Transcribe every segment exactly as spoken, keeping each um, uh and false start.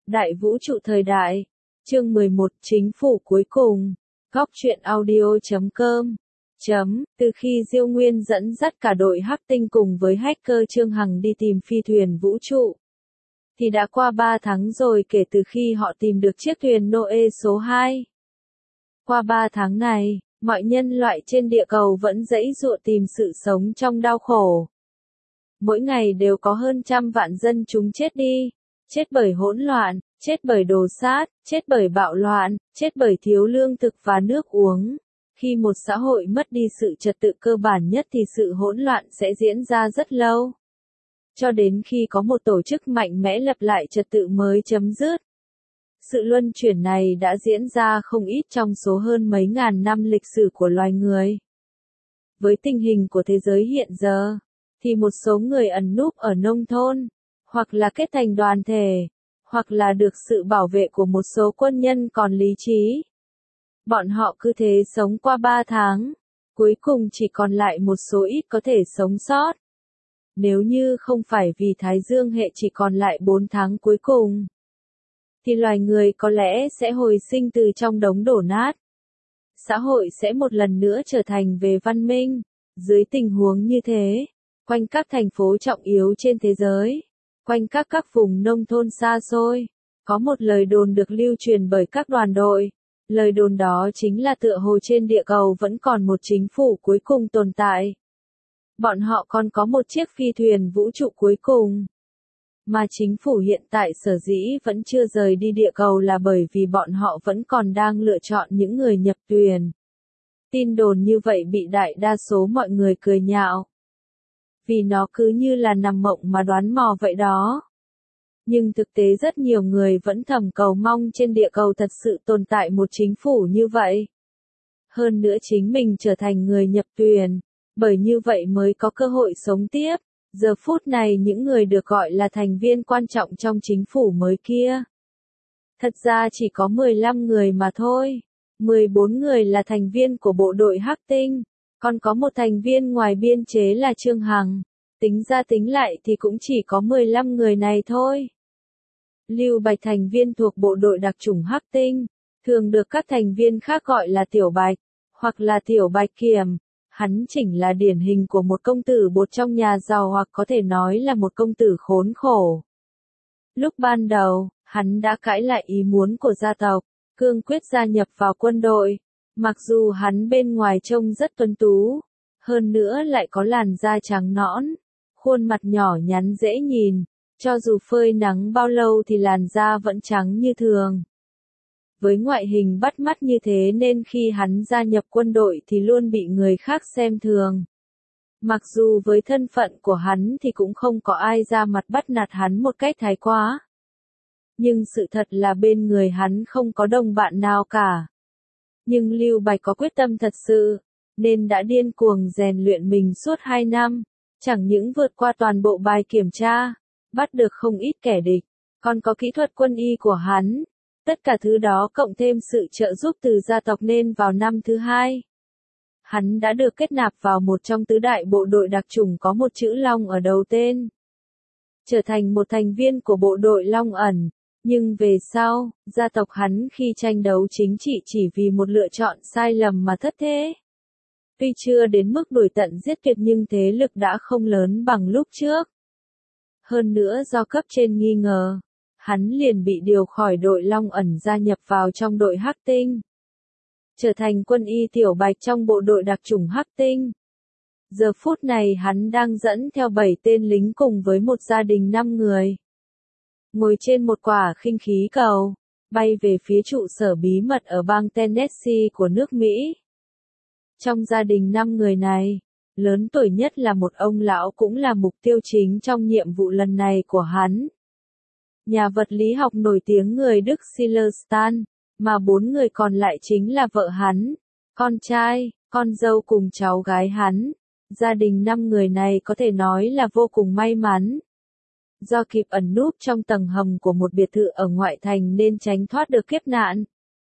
Đại vũ trụ thời đại. Chương mười một Chính phủ cuối cùng. Góc truyện audio chấm com. Chấm, từ khi Diêu Nguyên dẫn dắt cả đội Hắc Tinh cùng với hacker Trương Hằng đi tìm phi thuyền vũ trụ, thì đã qua ba tháng rồi kể từ khi họ tìm được chiếc thuyền Noe số hai. Qua ba tháng này, mọi nhân loại trên địa cầu vẫn giãy giụa tìm sự sống trong đau khổ. Mỗi ngày đều có hơn trăm vạn dân chúng chết đi, chết bởi hỗn loạn, chết bởi đồ sát, chết bởi bạo loạn, chết bởi thiếu lương thực và nước uống. Khi một xã hội mất đi sự trật tự cơ bản nhất thì sự hỗn loạn sẽ diễn ra rất lâu, cho đến khi có một tổ chức mạnh mẽ lập lại trật tự mới chấm dứt. Sự luân chuyển này đã diễn ra không ít trong số hơn mấy ngàn năm lịch sử của loài người. Với tình hình của thế giới hiện giờ, thì một số người ẩn núp ở nông thôn, hoặc là kết thành đoàn thể, hoặc là được sự bảo vệ của một số quân nhân còn lý trí. Bọn họ cứ thế sống qua ba tháng, cuối cùng chỉ còn lại một số ít có thể sống sót. Nếu như không phải vì Thái Dương hệ chỉ còn lại bốn tháng cuối cùng, thì loài người có lẽ sẽ hồi sinh từ trong đống đổ nát. Xã hội sẽ một lần nữa trở thành về văn minh. Dưới tình huống như thế, quanh các thành phố trọng yếu trên thế giới, quanh các các vùng nông thôn xa xôi, có một lời đồn được lưu truyền bởi các đoàn đội. Lời đồn đó chính là tựa hồ trên địa cầu vẫn còn một chính phủ cuối cùng tồn tại. Bọn họ còn có một chiếc phi thuyền vũ trụ cuối cùng. Mà chính phủ hiện tại sở dĩ vẫn chưa rời đi địa cầu là bởi vì bọn họ vẫn còn đang lựa chọn những người nhập thuyền. Tin đồn như vậy bị đại đa số mọi người cười nhạo, vì nó cứ như là nằm mộng mà đoán mò vậy đó. Nhưng thực tế rất nhiều người vẫn thầm cầu mong trên địa cầu thật sự tồn tại một chính phủ như vậy. Hơn nữa chính mình trở thành người nhập thuyền, bởi như vậy mới có cơ hội sống tiếp. Giờ phút này những người được gọi là thành viên quan trọng trong chính phủ mới kia, thật ra chỉ có mười lăm người mà thôi. mười bốn người là thành viên của bộ đội Hắc Tinh, còn có một thành viên ngoài biên chế là Trương Hằng. Tính ra tính lại thì cũng chỉ có mười lăm người này thôi. Lưu Bạch thành viên thuộc bộ đội đặc chủng Hắc Tinh, thường được các thành viên khác gọi là Tiểu Bạch, hoặc là Tiểu Bạch Kiểm. Hắn chỉnh là điển hình của một công tử bột trong nhà giàu, hoặc có thể nói là một công tử khốn khổ. Lúc ban đầu, hắn đã cãi lại ý muốn của gia tộc, cương quyết gia nhập vào quân đội. Mặc dù hắn bên ngoài trông rất tuấn tú, hơn nữa lại có làn da trắng nõn, khuôn mặt nhỏ nhắn dễ nhìn, cho dù phơi nắng bao lâu thì làn da vẫn trắng như thường. Với ngoại hình bắt mắt như thế nên khi hắn gia nhập quân đội thì luôn bị người khác xem thường. Mặc dù với thân phận của hắn thì cũng không có ai ra mặt bắt nạt hắn một cách thái quá. Nhưng sự thật là bên người hắn không có đồng bạn nào cả. Nhưng Lưu Bạch có quyết tâm thật sự, nên đã điên cuồng rèn luyện mình suốt hai năm, chẳng những vượt qua toàn bộ bài kiểm tra, bắt được không ít kẻ địch, còn có kỹ thuật quân y của hắn. Tất cả thứ đó cộng thêm sự trợ giúp từ gia tộc nên vào năm thứ hai, hắn đã được kết nạp vào một trong tứ đại bộ đội đặc chủng có một chữ Long ở đầu tên, trở thành một thành viên của bộ đội Long ẩn. Nhưng về sau, gia tộc hắn khi tranh đấu chính trị chỉ vì một lựa chọn sai lầm mà thất thế. Tuy chưa đến mức đuổi tận giết tuyệt nhưng thế lực đã không lớn bằng lúc trước. Hơn nữa do cấp trên nghi ngờ, hắn liền bị điều khỏi đội Long ẩn gia nhập vào trong đội Hắc Tinh, trở thành quân y Tiểu Bạch trong bộ đội đặc chủng Hắc Tinh. Giờ phút này hắn đang dẫn theo bảy tên lính cùng với một gia đình năm người, ngồi trên một quả khinh khí cầu, bay về phía trụ sở bí mật ở bang Tennessee của nước Mỹ. Trong gia đình năm người này, lớn tuổi nhất là một ông lão cũng là mục tiêu chính trong nhiệm vụ lần này của hắn. Nhà vật lý học nổi tiếng người Đức Sillerstein, mà bốn người còn lại chính là vợ hắn, con trai, con dâu cùng cháu gái hắn. Gia đình năm người này có thể nói là vô cùng may mắn. Do kịp ẩn núp trong tầng hầm của một biệt thự ở ngoại thành nên tránh thoát được kiếp nạn.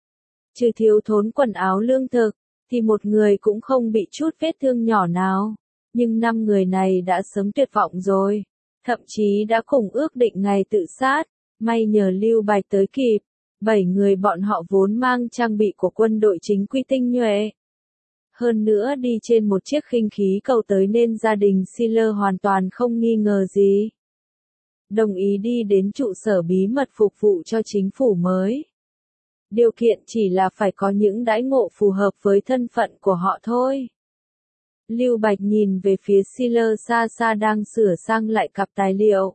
Trừ thiếu thốn quần áo lương thực, thì một người cũng không bị chút vết thương nhỏ nào. Nhưng năm người này đã sớm tuyệt vọng rồi, thậm chí đã cùng ước định ngày tự sát. May nhờ Lưu Bạch tới kịp, bảy người bọn họ vốn mang trang bị của quân đội chính quy tinh nhuệ. Hơn nữa đi trên một chiếc khinh khí cầu tới nên gia đình Sealer hoàn toàn không nghi ngờ gì. Đồng ý đi đến trụ sở bí mật phục vụ cho chính phủ mới. Điều kiện chỉ là phải có những đãi ngộ phù hợp với thân phận của họ thôi. Lưu Bạch nhìn về phía Sealer xa xa đang sửa sang lại cặp tài liệu.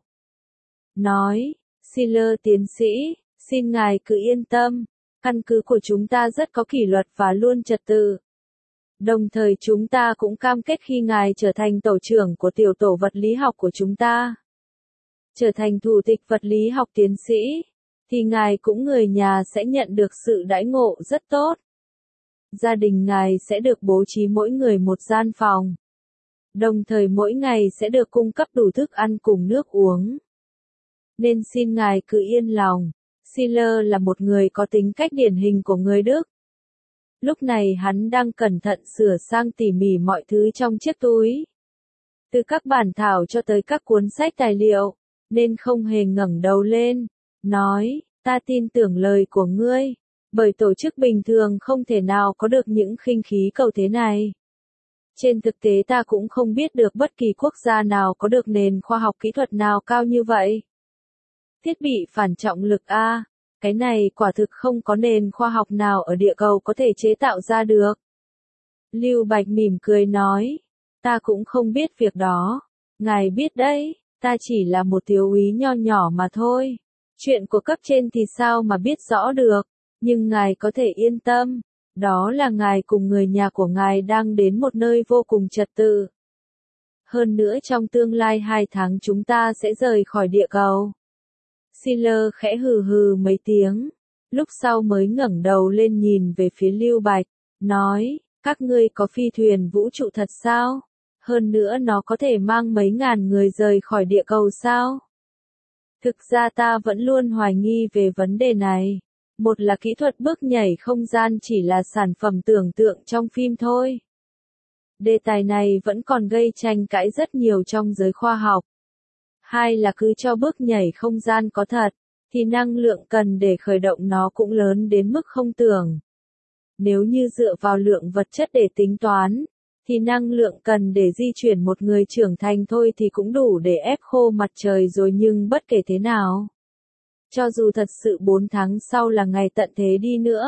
Nói, Sealer tiến sĩ, xin ngài cứ yên tâm, căn cứ của chúng ta rất có kỷ luật và luôn trật tự. Đồng thời chúng ta cũng cam kết khi ngài trở thành tổ trưởng của tiểu tổ vật lý học của chúng ta, trở thành thủ tịch vật lý học tiến sĩ, thì ngài cũng người nhà sẽ nhận được sự đãi ngộ rất tốt. Gia đình ngài sẽ được bố trí mỗi người một gian phòng. Đồng thời mỗi ngày sẽ được cung cấp đủ thức ăn cùng nước uống. Nên xin ngài cứ yên lòng, Sealer là một người có tính cách điển hình của người Đức. Lúc này hắn đang cẩn thận sửa sang tỉ mỉ mọi thứ trong chiếc túi. Từ các bản thảo cho tới các cuốn sách tài liệu, nên không hề ngẩng đầu lên, nói, ta tin tưởng lời của ngươi, bởi tổ chức bình thường không thể nào có được những khinh khí cầu thế này. Trên thực tế ta cũng không biết được bất kỳ quốc gia nào có được nền khoa học kỹ thuật nào cao như vậy. Thiết bị phản trọng lực A, cái này quả thực không có nền khoa học nào ở địa cầu có thể chế tạo ra được. Lưu Bạch mỉm cười nói, ta cũng không biết việc đó, ngài biết đấy, ta chỉ là một thiếu úy nho nhỏ mà thôi. Chuyện của cấp trên thì sao mà biết rõ được, nhưng ngài có thể yên tâm, đó là ngài cùng người nhà của ngài đang đến một nơi vô cùng trật tự. Hơn nữa trong tương lai hai tháng chúng ta sẽ rời khỏi địa cầu. Sealer khẽ hừ hừ mấy tiếng, lúc sau mới ngẩng đầu lên nhìn về phía Lưu Bạch, nói, các ngươi có phi thuyền vũ trụ thật sao? Hơn nữa nó có thể mang mấy ngàn người rời khỏi địa cầu sao? Thực ra ta vẫn luôn hoài nghi về vấn đề này. Một là kỹ thuật bước nhảy không gian chỉ là sản phẩm tưởng tượng trong phim thôi. Đề tài này vẫn còn gây tranh cãi rất nhiều trong giới khoa học. Hai là cứ cho bước nhảy không gian có thật, thì năng lượng cần để khởi động nó cũng lớn đến mức không tưởng. Nếu như dựa vào lượng vật chất để tính toán, thì năng lượng cần để di chuyển một người trưởng thành thôi thì cũng đủ để ép khô mặt trời rồi, nhưng bất kể thế nào, cho dù thật sự bốn tháng sau là ngày tận thế đi nữa,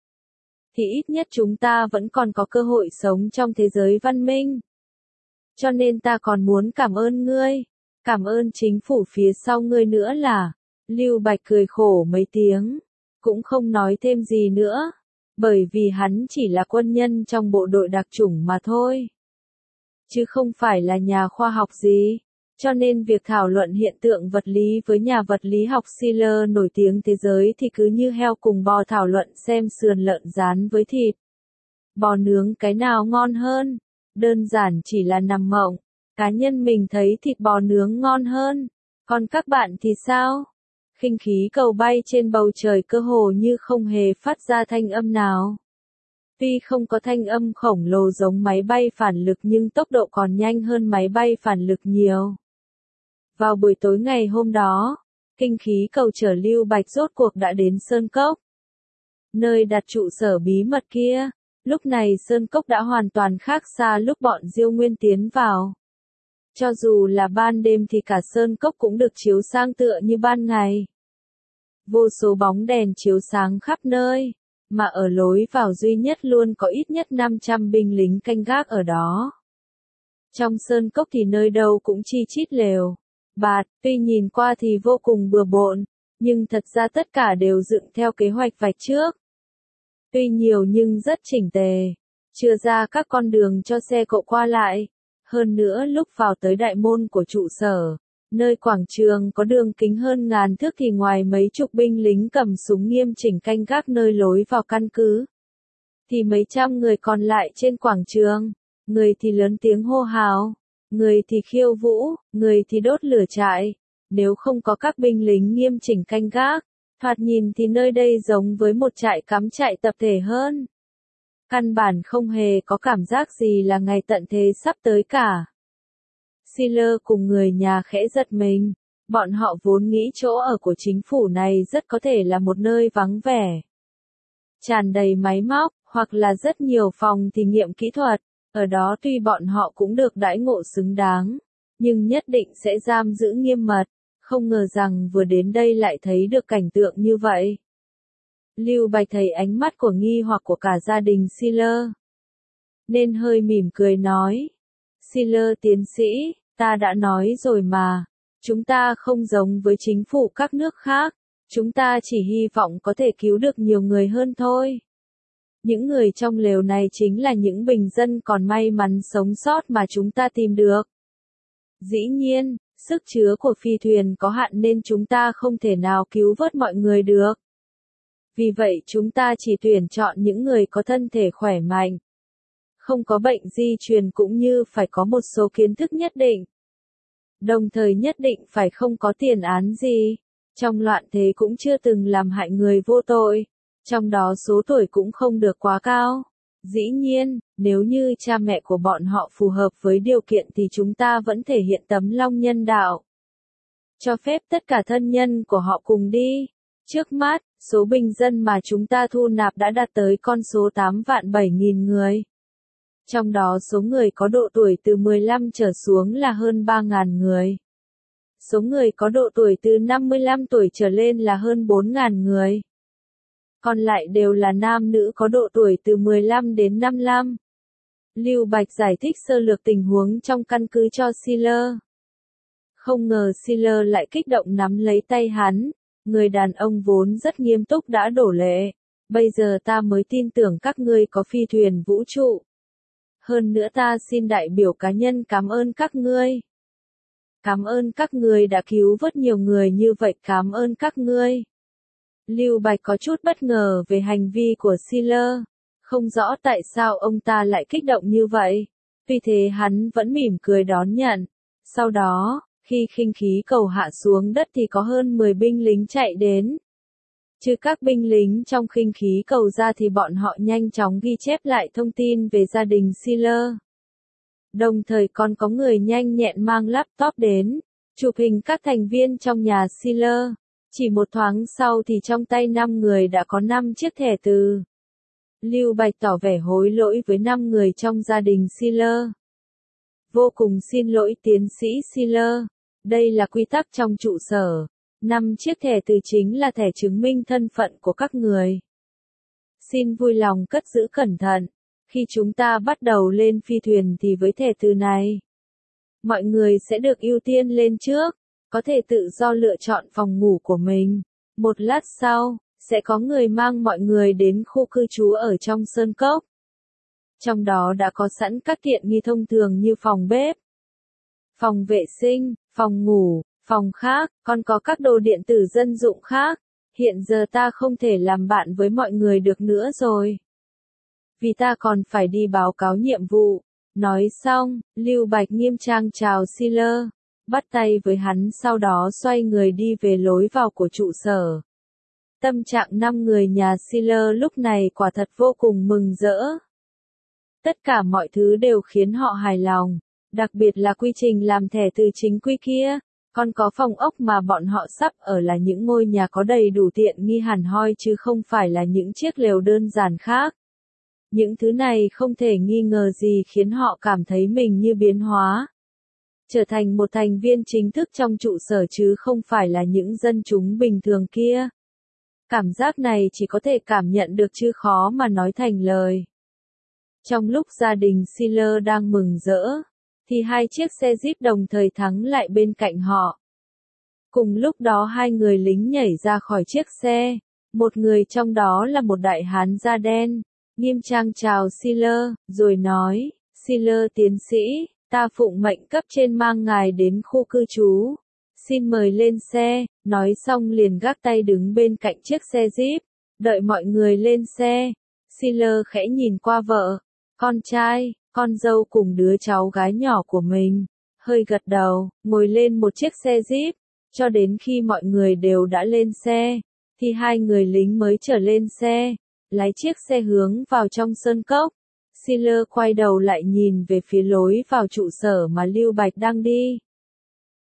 thì ít nhất chúng ta vẫn còn có cơ hội sống trong thế giới văn minh. Cho nên ta còn muốn cảm ơn ngươi, cảm ơn chính phủ phía sau ngươi nữa là, Lưu Bạch cười khổ mấy tiếng, cũng không nói thêm gì nữa, bởi vì hắn chỉ là quân nhân trong bộ đội đặc chủng mà thôi, chứ không phải là nhà khoa học gì. Cho nên việc thảo luận hiện tượng vật lý với nhà vật lý học Sealer nổi tiếng thế giới thì cứ như heo cùng bò thảo luận xem sườn lợn rán với thịt bò nướng cái nào ngon hơn. Đơn giản chỉ là nằm mộng. Cá nhân mình thấy thịt bò nướng ngon hơn. Còn các bạn thì sao? Khinh khí cầu bay trên bầu trời cơ hồ như không hề phát ra thanh âm nào. Tuy không có thanh âm khổng lồ giống máy bay phản lực nhưng tốc độ còn nhanh hơn máy bay phản lực nhiều. Vào buổi tối ngày hôm đó, khinh khí cầu chở Lưu Bạch rốt cuộc đã đến Sơn Cốc. Nơi đặt trụ sở bí mật kia, lúc này Sơn Cốc đã hoàn toàn khác xa lúc bọn Diêu Nguyên tiến vào. Cho dù là ban đêm thì cả Sơn Cốc cũng được chiếu sang tựa như ban ngày. Vô số bóng đèn chiếu sáng khắp nơi, mà ở lối vào duy nhất luôn có ít nhất năm trăm binh lính canh gác ở đó. Trong Sơn Cốc thì nơi đâu cũng chi chít lều bạt, tuy nhìn qua thì vô cùng bừa bộn, nhưng thật ra tất cả đều dựng theo kế hoạch vạch trước. Tuy nhiều nhưng rất chỉnh tề, chừa ra các con đường cho xe cộ qua lại. Hơn nữa lúc vào tới đại môn của trụ sở, nơi quảng trường có đường kính hơn ngàn thước thì ngoài mấy chục binh lính cầm súng nghiêm chỉnh canh gác nơi lối vào căn cứ, thì mấy trăm người còn lại trên quảng trường, người thì lớn tiếng hô hào, người thì khiêu vũ, người thì đốt lửa trại. Nếu không có các binh lính nghiêm chỉnh canh gác, thoạt nhìn thì nơi đây giống với một trại cắm trại tập thể hơn. Căn bản không hề có cảm giác gì là ngày tận thế sắp tới cả. Sealer cùng người nhà khẽ giật mình, Bọn họ vốn nghĩ chỗ ở của chính phủ này rất có thể là một nơi vắng vẻ, tràn đầy máy móc, hoặc là rất nhiều phòng thí nghiệm kỹ thuật. Ở đó tuy bọn họ cũng được đãi ngộ xứng đáng, nhưng nhất định sẽ giam giữ nghiêm mật. Không ngờ rằng vừa đến đây lại thấy được cảnh tượng như vậy. Lưu Bạch thấy ánh mắt của nghi hoặc của cả gia đình Siller, nên hơi mỉm cười nói. Siller tiến sĩ, ta đã nói rồi mà, chúng ta không giống với chính phủ các nước khác, chúng ta chỉ hy vọng có thể cứu được nhiều người hơn thôi. Những người trong lều này chính là những bình dân còn may mắn sống sót mà chúng ta tìm được. Dĩ nhiên, sức chứa của phi thuyền có hạn nên chúng ta không thể nào cứu vớt mọi người được. Vì vậy chúng ta chỉ tuyển chọn những người có thân thể khỏe mạnh, không có bệnh di truyền cũng như phải có một số kiến thức nhất định. Đồng thời nhất định phải không có tiền án gì, trong loạn thế cũng chưa từng làm hại người vô tội, trong đó số tuổi cũng không được quá cao. Dĩ nhiên, nếu như cha mẹ của bọn họ phù hợp với điều kiện thì chúng ta vẫn thể hiện tấm lòng nhân đạo, cho phép tất cả thân nhân của họ cùng đi. Trước mắt, số bình dân mà chúng ta thu nạp đã đạt tới con số tám vạn bảy nghìn người. Trong đó số người có độ tuổi từ mười lăm trở xuống là hơn ba nghìn người. Số người có độ tuổi từ năm mươi lăm tuổi trở lên là hơn bốn nghìn người. Còn lại đều là nam nữ có độ tuổi từ mười lăm đến năm mươi lăm. Lưu Bạch giải thích sơ lược tình huống trong căn cứ cho Siller. Không ngờ Siller lại kích động nắm lấy tay hắn, người đàn ông vốn rất nghiêm túc đã đổ lệ. Bây giờ ta mới tin tưởng các ngươi có phi thuyền vũ trụ. Hơn nữa ta xin đại biểu cá nhân cảm ơn các ngươi. Cảm ơn các ngươi đã cứu vớt nhiều người như vậy, cảm ơn các ngươi. Lưu Bạch có chút bất ngờ về hành vi của Siller, không rõ tại sao ông ta lại kích động như vậy. Vì thế hắn vẫn mỉm cười đón nhận. Sau đó, khi khinh khí cầu hạ xuống đất thì có hơn mười binh lính chạy đến. Trừ các binh lính trong khinh khí cầu ra thì bọn họ nhanh chóng ghi chép lại thông tin về gia đình Siller. Đồng thời còn có người nhanh nhẹn mang laptop đến, chụp hình các thành viên trong nhà Siller. Chỉ một thoáng sau thì trong tay năm người đã có năm chiếc thẻ từ. Lưu Bạch tỏ vẻ hối lỗi với năm người trong gia đình Siller. Vô cùng xin lỗi tiến sĩ Siller. Đây là quy tắc trong trụ sở. Năm chiếc thẻ từ chính là thẻ chứng minh thân phận của các người. Xin vui lòng cất giữ cẩn thận. Khi chúng ta bắt đầu lên phi thuyền thì với thẻ từ này, mọi người sẽ được ưu tiên lên trước, có thể tự do lựa chọn phòng ngủ của mình. Một lát sau, sẽ có người mang mọi người đến khu cư trú ở trong sơn cốc. Trong đó đã có sẵn các tiện nghi thông thường như phòng bếp, phòng vệ sinh, phòng ngủ, phòng khác, còn có các đồ điện tử dân dụng khác. Hiện giờ ta không thể làm bạn với mọi người được nữa rồi, vì ta còn phải đi báo cáo nhiệm vụ. Nói xong, Lưu Bạch nghiêm trang chào Siller, bắt tay với hắn sau đó xoay người đi về lối vào của trụ sở. Tâm trạng năm người nhà Siller lúc này quả thật vô cùng mừng rỡ. Tất cả mọi thứ đều khiến họ hài lòng, đặc biệt là quy trình làm thẻ từ chính quy kia. Còn có phòng ốc mà bọn họ sắp ở là những ngôi nhà có đầy đủ tiện nghi hẳn hoi chứ không phải là những chiếc lều đơn giản khác. Những thứ này không thể nghi ngờ gì khiến họ cảm thấy mình như biến hóa, trở thành một thành viên chính thức trong trụ sở chứ không phải là những dân chúng bình thường kia. Cảm giác này chỉ có thể cảm nhận được chứ khó mà nói thành lời. Trong lúc gia đình Siller đang mừng rỡ, thì hai chiếc xe Jeep đồng thời thắng lại bên cạnh họ. Cùng lúc đó hai người lính nhảy ra khỏi chiếc xe, một người trong đó là một đại hán da đen, nghiêm trang chào Siller, rồi nói, Siller tiến sĩ, ta phụng mệnh cấp trên mang ngài đến khu cư trú. Xin mời lên xe, nói xong liền gác tay đứng bên cạnh chiếc xe Jeep, đợi mọi người lên xe. Siller khẽ nhìn qua vợ, con trai, con dâu cùng đứa cháu gái nhỏ của mình, hơi gật đầu, ngồi lên một chiếc xe Jeep, cho đến khi mọi người đều đã lên xe, thì hai người lính mới trở lên xe, lái chiếc xe hướng vào trong sơn cốc. Siller quay đầu lại nhìn về phía lối vào trụ sở mà Lưu Bạch đang đi.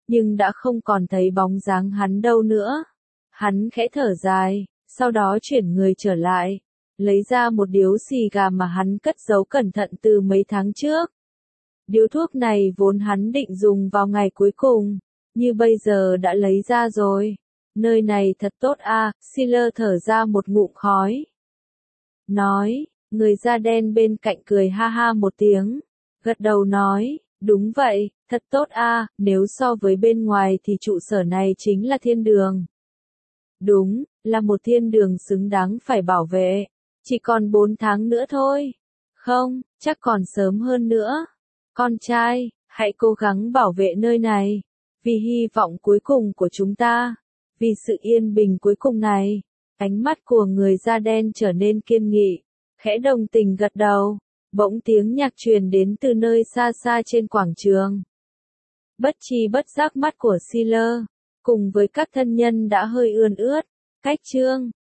nhưng đã không còn thấy bóng dáng hắn đâu nữa. Hắn khẽ thở dài, sau đó chuyển người trở lại, lấy ra một điếu xì gà mà hắn cất giấu cẩn thận từ mấy tháng trước. Điếu thuốc này vốn hắn định dùng vào ngày cuối cùng, như bây giờ đã lấy ra rồi. Nơi này thật tốt à, Siler thở ra một ngụm khói. Nói, người da đen bên cạnh cười ha ha một tiếng, gật đầu nói, đúng vậy, thật tốt à, nếu so với bên ngoài thì trụ sở này chính là thiên đường. Đúng, là một thiên đường xứng đáng phải bảo vệ. Chỉ còn bốn tháng nữa thôi. Không, chắc còn sớm hơn nữa. Con trai, hãy cố gắng bảo vệ nơi này. Vì hy vọng cuối cùng của chúng ta. Vì sự yên bình cuối cùng này. Ánh mắt của người da đen trở nên kiên nghị. Khẽ đồng tình gật đầu. Bỗng tiếng nhạc truyền đến từ nơi xa xa trên quảng trường. Bất tri bất giác mắt của Siler, cùng với các thân nhân đã hơi ươn ướt. Cách chương